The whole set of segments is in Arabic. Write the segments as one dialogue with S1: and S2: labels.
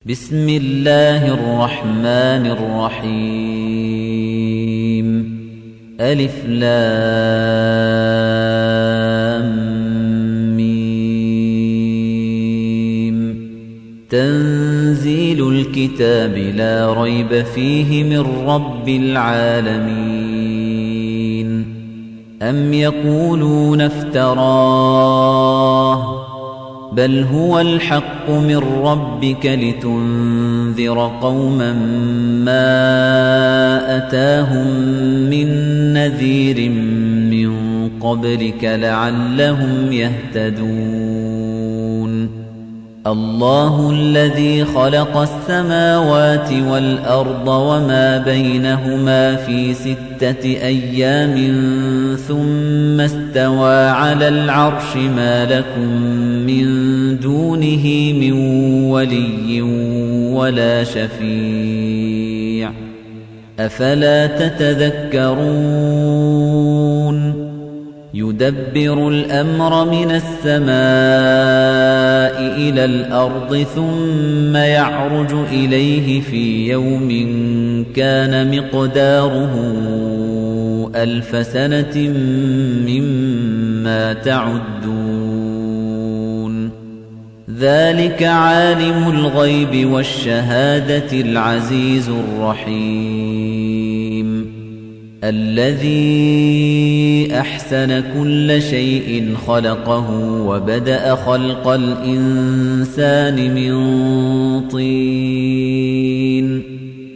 S1: بسم الله الرحمن الرحيم ألف لام ميم تنزيل الكتاب لا ريب فيه من رب العالمين أم يقولون افتراه بل هو الحق من ربك لتنذر قوما ما أتاهم من نذير من قبلك لعلهم يهتدون الله الذي خلق السماوات والأرض وما بينهما في 6 أيام ثم استوى على العرش ما لكم من دونه من ولي ولا شفيع أفلا تتذكرون يدبر الأمر من السماء إلى الأرض ثم يعرج إليه في يوم كان مقداره 1000 سنة مما تعدون ذلك عالم الغيب والشهادة العزيز الرحيم الذي أحسن كل شيء خلقه وبدأ خلق الإنسان من طين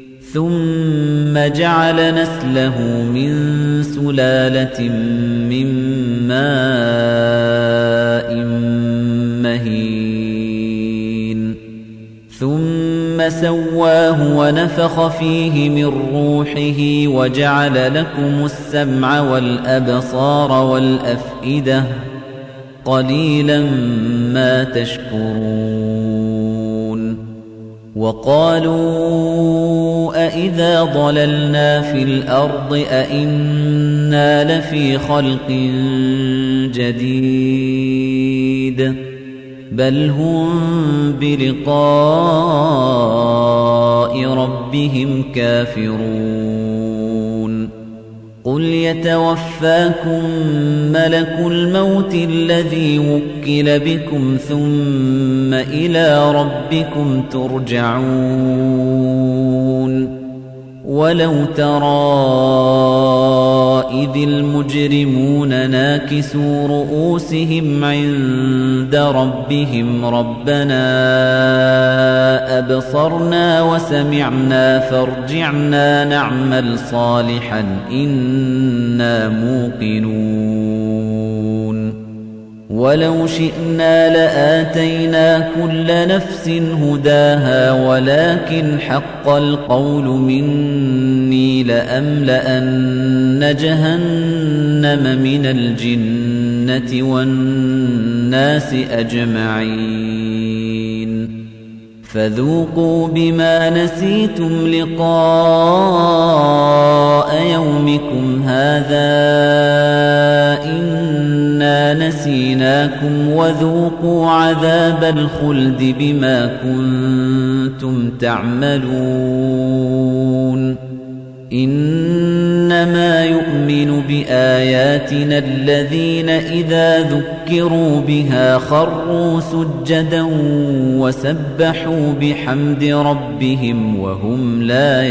S1: ثم جعل نسله من سلالة من ماء مهين ثم سواه ونفخ فيه من روحه وجعل لكم السمع والأبصار والأفئدة قليلا ما تشكرون وقالوا أإذا ضللنا في الأرض أإنا لفي خلق جديد بل هم بلقاء ربهم كافرون قل يتوفاكم ملك الموت الذي وكل بكم ثم إلى ربكم ترجعون ولو ترى إذ المجرمون ناكسوا رؤوسهم عند ربهم ربنا أبصرنا وسمعنا فارجعنا نعمل صالحا إنا موقنون ولو شئنا لآتينا كل نفس هداها ولكن حق القول مني لأملأن جهنم من الجنة والناس أجمعين فذوقوا بما نسيتم لقاء يومكم هذا إنا نسيناكم وذوقوا عذاب الخلد بما كنتم تعملون إنما يؤمن بآياتنا الذين إذا ذكروا بها خروا سجدا وسبحوا بحمد ربهم وهم لا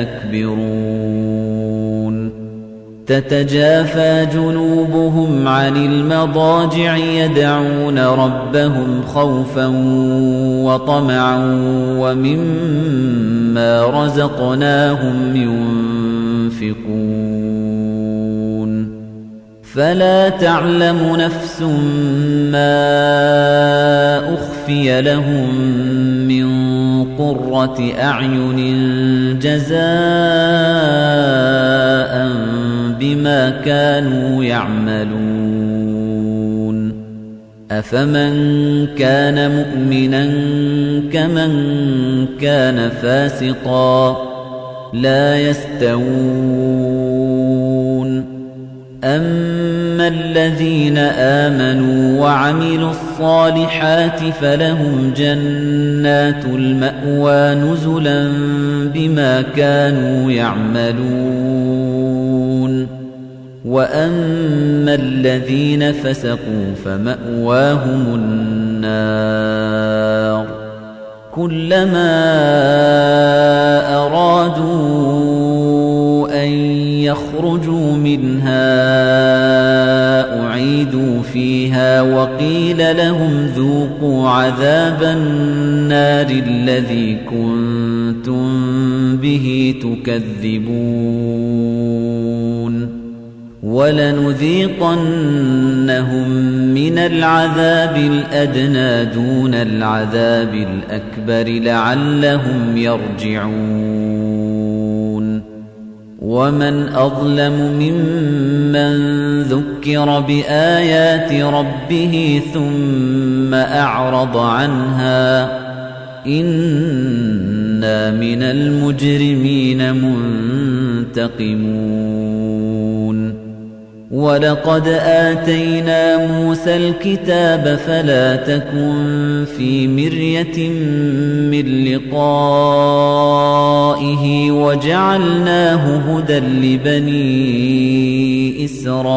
S1: يستكبرون تتجافى جنوبهم عن المضاجع يدعون ربهم خوفا وطمعا ومما رزقناهم ينفقون فلا تعلم نفس ما أخفي لهم من قرة أعين جزاء بما كانوا يعملون أفمن كان مؤمنا كمن كان فاسقا لا يستوون أما فَأَمَّا الَّذِينَ آمَنُوا وَعَمِلُوا الصَّالِحَاتِ فَلَهُمْ جَنَّاتُ الْمَأْوَى نُزُلًا بِمَا كَانُوا يَعْمَلُونَ وَأَمَّا الَّذِينَ فَسَقُوا فَمَأْوَاهُمُ النَّارُ كُلَّمَا أَرَادُوا أَن يَخْرُجُوا مِنْهَا أُعِيدُوا فِيهَا وَقِيلَ لَهُمْ ذُوقُوا عَذَابَ النَّارِ الَّذِي كُنتُم بِهِ تُكَذِّبُونَ وَلَنُذِيقَنَّهُم مِّنَ الْعَذَابِ الْأَدْنَىٰ دُونَ الْعَذَابِ الْأَكْبَرِ لَعَلَّهُمْ يَرْجِعُونَ وَمَنْ أَظْلَمُ مِمَّن ذُكِّرَ بِآيَاتِ رَبِّهِ ثُمَّ أَعْرَضَ عَنْهَا ۚ إِنَّا مِنَ الْمُجْرِمِينَ مُنتَقِمُونَ وَلَقَدْ آتَيْنَا مُوسَى الْكِتَابَ فَلَا تَكُن فِي مِرْيَةٍ مِّن لِّقَائِهِ وَجَعَلْنَاهُ هُدًى لِّبَنِي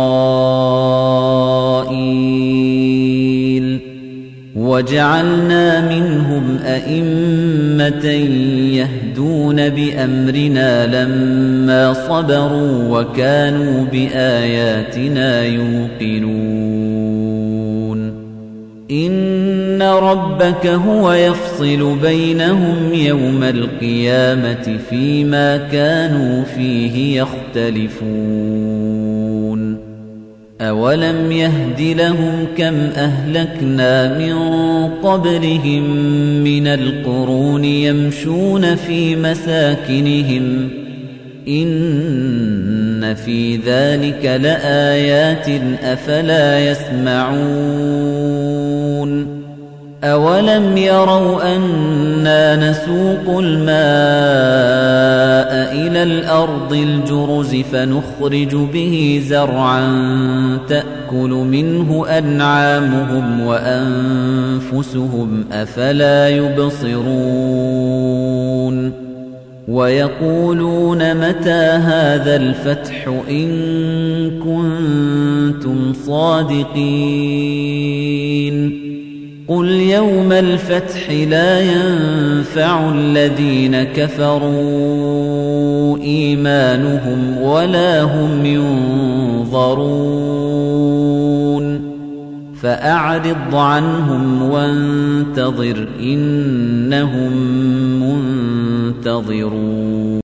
S1: إِسْرَائِيلَ وَجَعَلْنَا مِنْهُمْ أَئِمَّةً يَهْدُونَ بِأَمْرِنَا لَمَّا صَبَرُوا وَكَانُوا بِآيَاتِنَا يُوقِنُونَ إِنَّ رَبَّكَ هُوَ يَفْصِلُ بَيْنَهُمْ يَوْمَ الْقِيَامَةِ فِيمَا كَانُوا فِيهِ يَخْتَلِفُونَ أَوَلَمْ يَهْدِ لَهُمْ كَمْ أَهْلَكْنَا مِن قَبْلِهِم مِّنَ الْقُرُونِ يَمْشُونَ فِي مَسَاكِنِهِمْ ۗ إِنَّ فِي ذَلِكَ لَآيَاتٍ ۖ أَفَلَا يَسْمَعُونَ أَوَلَمْ يَرَوْا أَنَّا نَسُوقُ الْمَاءَ إِلَى الْأَرْضِ الْجُرُزِ فَنُخْرِجُ بِهِ زَرْعًا تَأْكُلُ مِنْهُ أَنْعَامُهُمْ وَأَنفُسُهُمْ ۖ أَفَلَا يُبْصِرُونَ وَيَقُولُونَ مَتَىٰ هَٰذَا الْفَتْحُ إِن كُنتُمْ صَادِقِينَ قُلْ يَوْمَ الْفَتْحِ لَا يَنفَعُ الَّذِينَ كَفَرُوا إِيمَانُهُمْ وَلَا هُمْ يُنظَرُونَ فَأَعْرِضْ عَنْهُمْ وَانتَظِرْ إِنَّهُم مُّنتَظِرُونَ